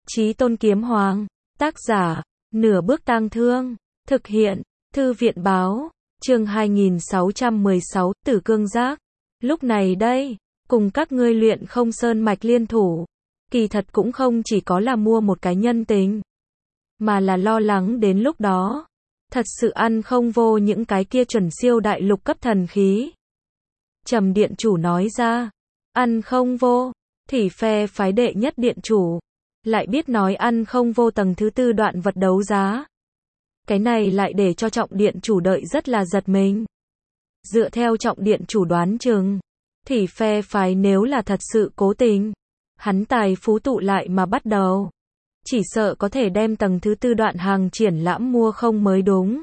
Chí Tôn Kiếm Hoàng, tác giả, Nửa Bước Tang Thương, thực hiện, Thư viện báo, chương 2616, Tử Cương Giác. Lúc này đây, cùng các ngươi luyện không sơn mạch liên thủ, kỳ thật cũng không chỉ có là mua một cái nhân tình, mà là lo lắng đến lúc đó, thật sự ăn không vô những cái kia chuẩn siêu đại lục cấp thần khí. Trầm điện chủ nói ra, ăn không vô, thì phe phái đệ nhất điện chủ, lại biết nói ăn không vô tầng thứ tư đoạn vật đấu giá. Cái này lại để cho trọng điện chủ đợi rất là giật mình. Dựa theo trọng điện chủ đoán chừng, thì phe phái nếu là thật sự cố tình, hắn tài phú tụ lại mà bắt đầu, chỉ sợ có thể đem tầng thứ tư đoạn hàng triển lãm mua không mới đúng.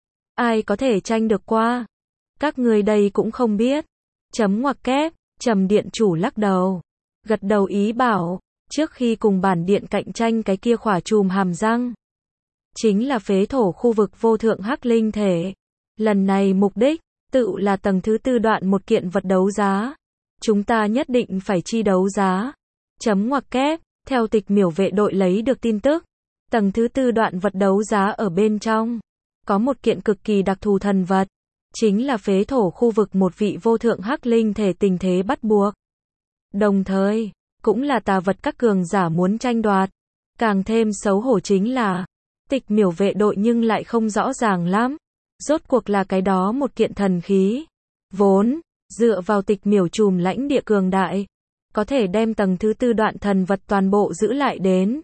Ai có thể tranh được qua? Các người đây cũng không biết. Chấm ngoặc kép, Trầm điện chủ lắc đầu, gật đầu ý bảo, trước khi cùng bản điện cạnh tranh cái kia khỏa chùm hàm răng, chính là phế thổ khu vực vô thượng hắc linh thể. Lần này mục đích, tự là tầng thứ tư đoạn một kiện vật đấu giá. Chúng ta nhất định phải chi đấu giá. Chấm ngoặc kép, theo tịch miểu vệ đội lấy được tin tức, tầng thứ tư đoạn vật đấu giá ở bên trong, có một kiện cực kỳ đặc thù thần vật, chính là phế thổ khu vực một vị vô thượng hắc linh thể tình thế bắt buộc. Đồng thời, cũng là tà vật các cường giả muốn tranh đoạt. Càng thêm xấu hổ chính là, tịch miểu vệ đội nhưng lại không rõ ràng lắm. Rốt cuộc là cái đó một kiện thần khí. Vốn, dựa vào tịch miểu chùm lãnh địa cường đại, có thể đem tầng thứ tư đoạn thần vật toàn bộ giữ lại đến.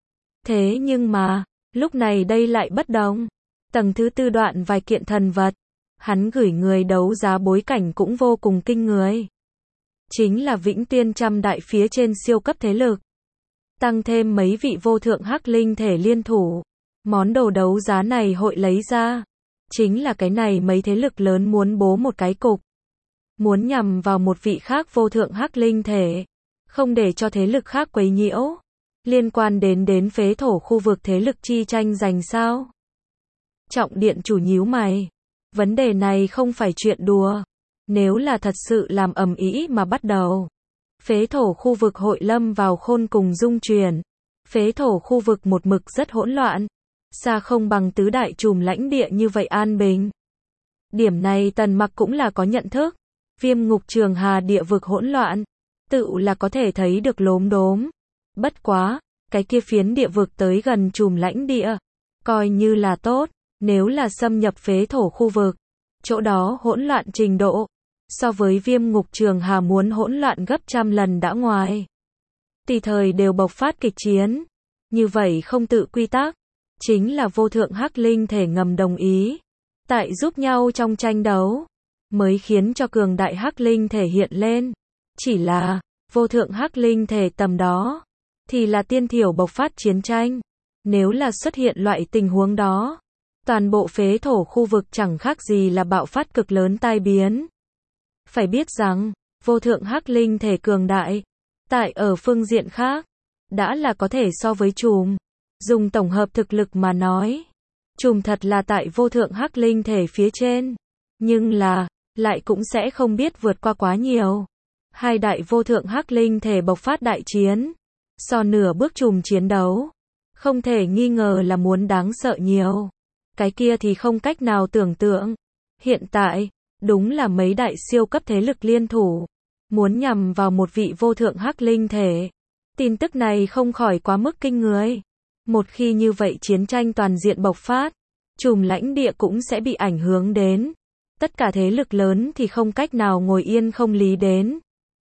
Thế nhưng mà, lúc này đây lại bất đồng. Tầng thứ tư đoạn vài kiện thần vật, hắn gửi người đấu giá bối cảnh cũng vô cùng kinh người. Chính là Vĩnh Tiên trăm đại phía trên siêu cấp thế lực. Tăng thêm mấy vị vô thượng hắc linh thể liên thủ. Món đồ đấu giá này hội lấy ra, chính là cái này mấy thế lực lớn muốn bố một cái cục. Muốn nhằm vào một vị khác vô thượng hắc linh thể. Không để cho thế lực khác quấy nhiễu. Liên quan đến phế thổ khu vực thế lực chi tranh giành sao? Trọng điện chủ nhíu mày. Vấn đề này không phải chuyện đùa. Nếu là thật sự làm ầm ĩ mà bắt đầu, phế thổ khu vực hội lâm vào khôn cùng dung chuyển. Phế thổ khu vực một mực rất hỗn loạn, xa không bằng tứ đại chùm lãnh địa như vậy an bình. Điểm này Tần Mặc cũng là có nhận thức. Viêm ngục Trường Hà địa vực hỗn loạn, tự là có thể thấy được lốm đốm. Bất quá, cái kia phiến địa vực tới gần chùm lãnh địa, coi như là tốt. Nếu là xâm nhập phế thổ khu vực, chỗ đó hỗn loạn trình độ, so với viêm ngục Trường Hà muốn hỗn loạn gấp trăm lần đã ngoài. Tùy thời đều bộc phát kịch chiến. Như vậy không tự quy tắc, chính là vô thượng hắc linh thể ngầm đồng ý. Tại giúp nhau trong tranh đấu, mới khiến cho cường đại hắc linh thể hiện lên. Chỉ là, vô thượng hắc linh thể tầm đó, thì là tiên thiểu bộc phát chiến tranh. Nếu là xuất hiện loại tình huống đó, toàn bộ phế thổ khu vực chẳng khác gì là bạo phát cực lớn tai biến. Phải biết rằng, vô thượng hắc linh thể cường đại, tại ở phương diện khác, đã là có thể so với chùm. Dùng tổng hợp thực lực mà nói, chùm thật là tại vô thượng hắc linh thể phía trên. Nhưng là, lại cũng sẽ không biết vượt qua quá nhiều. Hai đại vô thượng hắc linh thể bộc phát đại chiến, so nửa bước chùm chiến đấu, không thể nghi ngờ là muốn đáng sợ nhiều. Cái kia thì không cách nào tưởng tượng. Hiện tại, đúng là mấy đại siêu cấp thế lực liên thủ, muốn nhằm vào một vị vô thượng hắc linh thể. Tin tức này không khỏi quá mức kinh người. Một khi như vậy chiến tranh toàn diện bộc phát, chùm lãnh địa cũng sẽ bị ảnh hưởng đến. Tất cả thế lực lớn thì không cách nào ngồi yên không lý đến.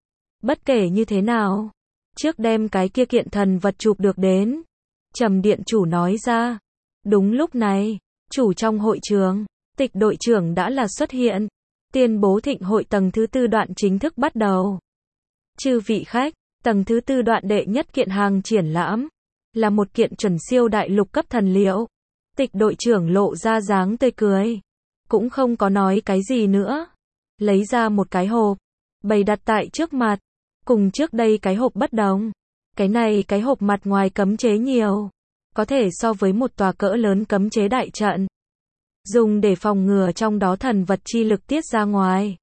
Bất kể như thế nào, trước đem cái kia kiện thần vật chụp được đến. Trầm điện chủ nói ra. Đúng lúc này, chủ trong hội trường, Tịch đội trưởng đã là xuất hiện, tuyên bố thịnh hội tầng thứ tư đoạn chính thức bắt đầu. Chư vị khách, tầng thứ tư đoạn đệ nhất kiện hàng triển lãm, là một kiện chuẩn siêu đại lục cấp thần liệu. Tịch đội trưởng lộ ra dáng tươi cười, cũng không có nói cái gì nữa. Lấy ra một cái hộp, bày đặt tại trước mặt, cùng trước đây cái hộp bất đồng. Cái này cái hộp mặt ngoài cấm chế nhiều, có thể so với một tòa cỡ lớn cấm chế đại trận. Dùng để phòng ngừa trong đó thần vật chi lực tiết ra ngoài.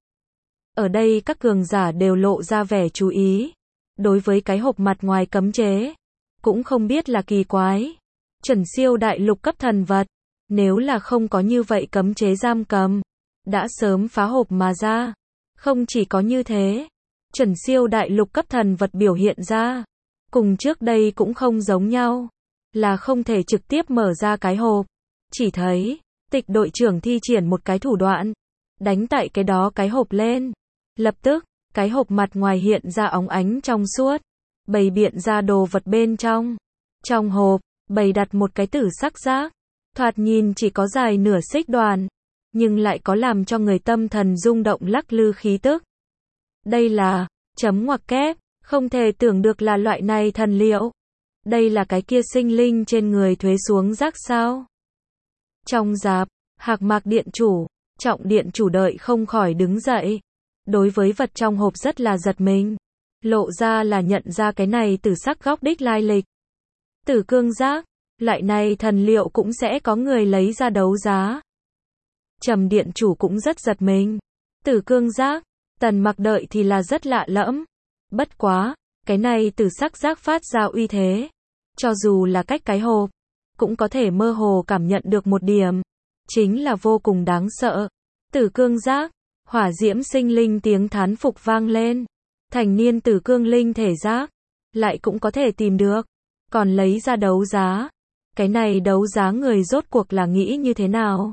Ở đây các cường giả đều lộ ra vẻ chú ý. Đối với cái hộp mặt ngoài cấm chế, cũng không biết là kỳ quái. Chuẩn siêu đại lục cấp thần vật, nếu là không có như vậy cấm chế giam cầm, đã sớm phá hộp mà ra. Không chỉ có như thế, chuẩn siêu đại lục cấp thần vật biểu hiện ra, cùng trước đây cũng không giống nhau, là không thể trực tiếp mở ra cái hộp. Chỉ thấy, Tịch đội trưởng thi triển một cái thủ đoạn, đánh tại cái đó cái hộp lên. Lập tức, cái hộp mặt ngoài hiện ra óng ánh trong suốt, bày biện ra đồ vật bên trong. Trong hộp, bày đặt một cái tử sắc giác, thoạt nhìn chỉ có dài nửa xích đoàn, nhưng lại có làm cho người tâm thần rung động lắc lư khí tức. Đây là, chấm ngoặc kép, không thể tưởng được là loại này thần liệu. Đây là cái kia sinh linh trên người thuế xuống giác sao? Trong dạp, Hạc Mạc điện chủ, Trọng điện chủ đợi không khỏi đứng dậy. Đối với vật trong hộp rất là giật mình. Lộ ra là nhận ra cái này tử sắc góc đích lai lịch. Tử cương giác, loại này thần liệu cũng sẽ có người lấy ra đấu giá. Trầm điện chủ cũng rất giật mình. Tử cương giác, Tần Mặc đợi thì là rất lạ lẫm. Bất quá, cái này tử sắc giác phát ra uy thế. Cho dù là cách cái hộp, cũng có thể mơ hồ cảm nhận được một điểm. Chính là vô cùng đáng sợ. Tử cương giác, hỏa diễm sinh linh tiếng thán phục vang lên. Thành niên tử cương linh thể giác, lại cũng có thể tìm được. Còn lấy ra đấu giá. Cái này đấu giá người rốt cuộc là nghĩ như thế nào?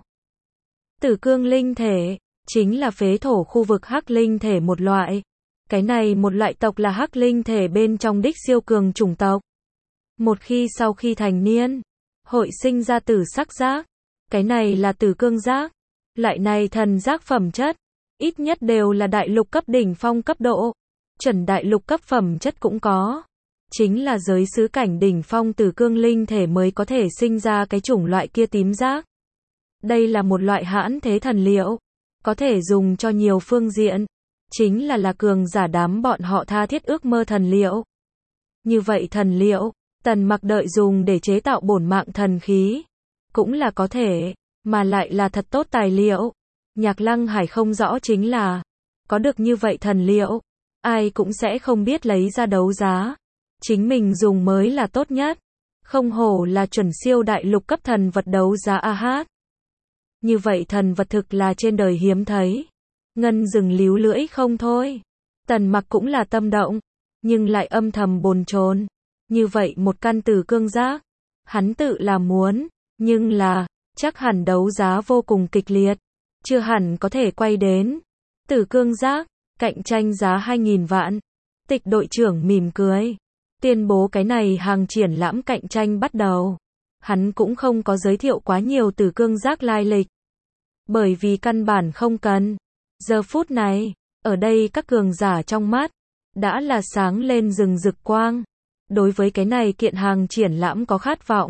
Tử cương linh thể, chính là phế thổ khu vực hắc linh thể một loại. Cái này một loại tộc là hắc linh thể bên trong đích siêu cường chủng tộc. Một khi sau khi thành niên, hội sinh ra tử sắc giác. Cái này là tử cương giác. Loại này thần giác phẩm chất, ít nhất đều là đại lục cấp đỉnh phong cấp độ. Chuẩn đại lục cấp phẩm chất cũng có. Chính là giới xứ cảnh đỉnh phong tử cương linh thể mới có thể sinh ra cái chủng loại kia tím giác. Đây là một loại hãn thế thần liệu, có thể dùng cho nhiều phương diện. Chính là cường giả đám bọn họ tha thiết ước mơ thần liệu. Như vậy thần liệu, Tần Mặc đợi dùng để chế tạo bổn mạng thần khí, cũng là có thể, mà lại là thật tốt tài liệu. Nhạc Lăng Hải không rõ chính là, có được như vậy thần liệu, ai cũng sẽ không biết lấy ra đấu giá. Chính mình dùng mới là tốt nhất. Không hổ là chuẩn siêu đại lục cấp thần vật đấu giá AH. Như vậy thần vật thực là trên đời hiếm thấy. Ngân dừng líu lưỡi không thôi. Tần Mặc cũng là tâm động, nhưng lại âm thầm bồn chồn. Như vậy một căn tử cương giác, hắn tự là muốn, nhưng là, chắc hẳn đấu giá vô cùng kịch liệt, chưa hẳn có thể quay đến. Tử cương giác, cạnh tranh giá 2.000 vạn. Tịch đội trưởng mỉm cười, tuyên bố cái này hàng triển lãm cạnh tranh bắt đầu. Hắn cũng không có giới thiệu quá nhiều tử cương giác lai lịch, bởi vì căn bản không cần. Giờ phút này, ở đây các cường giả trong mắt, đã là sáng lên rừng rực quang. Đối với cái này kiện hàng triển lãm có khát vọng.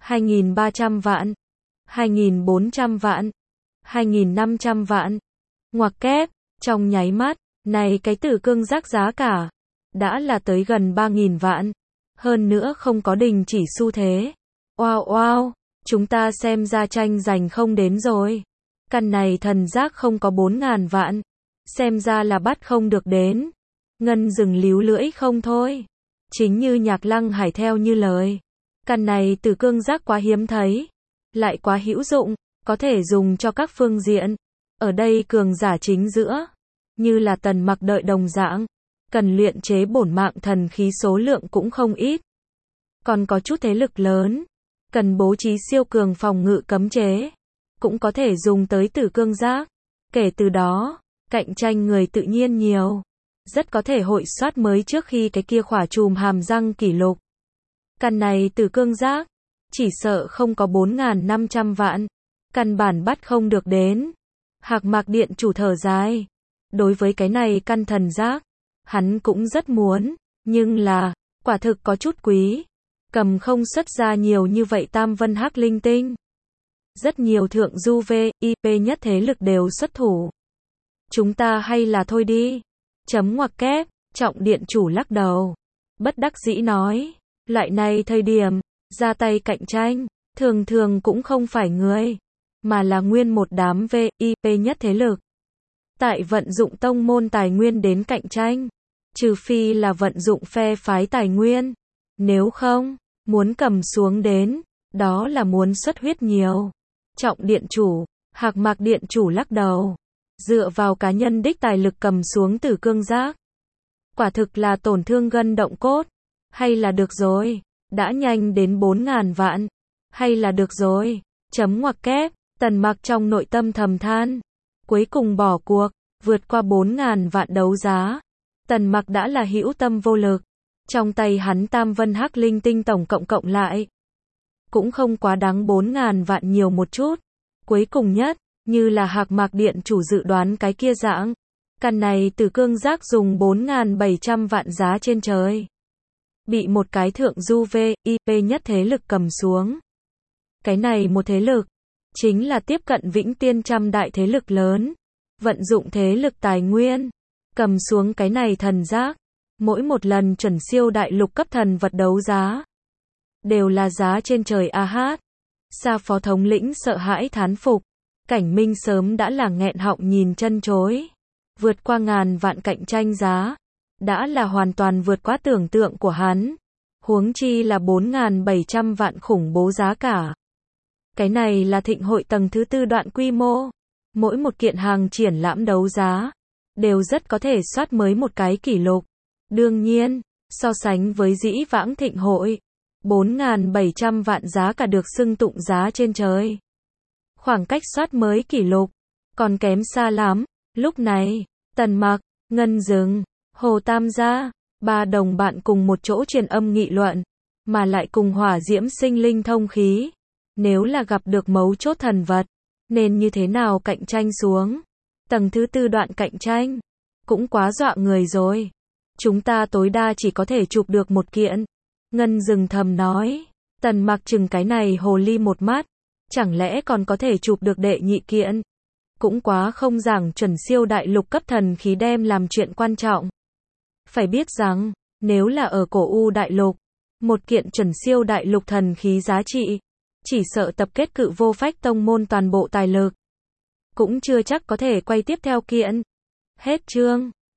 2.300 vạn, 2.400 vạn, 2.500 vạn. Ngoặc kép, trong nháy mắt, này cái tử cương giác giá cả, đã là tới gần 3.000 vạn. Hơn nữa không có đình chỉ xu thế. Wow wow, chúng ta xem ra tranh giành không đến rồi. Căn này thần giác không có 4.000 vạn. Xem ra là bắt không được đến. Ngân dừng líu lưỡi không thôi. Chính như Nhạc Lăng Hải theo như lời. Căn này tử cương giác quá hiếm thấy. Lại quá hữu dụng, có thể dùng cho các phương diện. Ở đây cường giả chính giữa, như là Tần Mặc đợi đồng dạng, cần luyện chế bổn mạng thần khí số lượng cũng không ít. Còn có chút thế lực lớn, cần bố trí siêu cường phòng ngự cấm chế, cũng có thể dùng tới tử cương giác. Kể từ đó, cạnh tranh người tự nhiên nhiều, rất có thể hội soát mới trước khi cái kia khỏa chùm hàm răng kỷ lục. Căn này tử cương giác, chỉ sợ không có 4.500 vạn, căn bản bắt không được đến. Hạc Mạc điện chủ thở dài, đối với cái này căn thần giác, hắn cũng rất muốn, nhưng là, quả thực có chút quý, cầm không xuất ra nhiều như vậy tam vân hắc linh tinh. Rất nhiều thượng du VIP nhất thế lực đều xuất thủ. Chúng ta hay là thôi đi. Chấm ngoặc kép, Trọng điện chủ lắc đầu. Bất đắc dĩ nói, loại này thời điểm, ra tay cạnh tranh, thường thường cũng không phải người, mà là nguyên một đám VIP nhất thế lực. Tại vận dụng tông môn tài nguyên đến cạnh tranh, trừ phi là vận dụng phe phái tài nguyên, Nếu không, muốn cầm xuống đến, đó là muốn xuất huyết nhiều. Trọng điện chủ, Hạc Mạc điện chủ lắc đầu. Dựa vào cá nhân đích tài lực cầm xuống Tử Cương Giác. Quả thực là tổn thương gân động cốt. Hay là được rồi, đã nhanh đến 4.000 vạn. Hay là được rồi, chấm ngoặc kép, Tần Mặc trong nội tâm thầm than. Cuối cùng bỏ cuộc, vượt qua 4.000 vạn đấu giá. Tần Mặc đã là hữu tâm vô lực. Trong tay hắn Tam Vân Hắc Linh Tinh tổng cộng lại. Cũng không quá đáng 4.000 vạn nhiều một chút. Cuối cùng nhất, như là Hạc Mạc điện chủ dự đoán cái kia dạng. Căn này Tử Cương Giác dùng 4.700 vạn giá trên trời. Bị một cái thượng du VIP nhất thế lực cầm xuống. Cái này một thế lực, chính là tiếp cận Vĩnh Tiên trăm đại thế lực lớn. Vận dụng thế lực tài nguyên, cầm xuống cái này thần giác. Mỗi một lần chuẩn siêu đại lục cấp thần vật đấu giá, đều là giá trên trời a hát. Sa phó thống lĩnh sợ hãi thán phục. Cảnh Minh sớm đã là nghẹn họng nhìn chân chối. Vượt qua ngàn vạn cạnh tranh giá, đã là hoàn toàn vượt quá tưởng tượng của hắn. Huống chi là 4.700 vạn khủng bố giá cả. Cái này là thịnh hội tầng thứ 4 đoạn quy mô. Mỗi một kiện hàng triển lãm đấu giá, đều rất có thể soát mới một cái kỷ lục. Đương nhiên, so sánh với dĩ vãng thịnh hội, 4.700 vạn giá cả được xưng tụng giá trên trời. Khoảng cách soát mới kỷ lục, còn kém xa lắm. Lúc này, Tần Mặc, Ngân Dừng, Hồ Tam gia, ba đồng bạn cùng một chỗ truyền âm nghị luận, mà lại cùng hỏa diễm sinh linh thông khí. Nếu là gặp được mấu chốt thần vật, nên như thế nào cạnh tranh xuống? Tầng thứ 4 đoạn cạnh tranh, cũng quá dọa người rồi. Chúng ta tối đa chỉ có thể chụp được một kiện. Ngân Dừng thầm nói. Tần Mặc chừng cái này hồ ly một mắt. Chẳng lẽ còn có thể chụp được đệ nhị kiện? Cũng quá không giảng chuẩn siêu đại lục cấp thần khí đem làm chuyện quan trọng. Phải biết rằng, nếu là ở cổ U đại lục, một kiện chuẩn siêu đại lục thần khí giá trị, chỉ sợ tập kết Cự Vô Phách tông môn toàn bộ tài lực, cũng chưa chắc có thể quay tiếp theo kiện. Hết chương.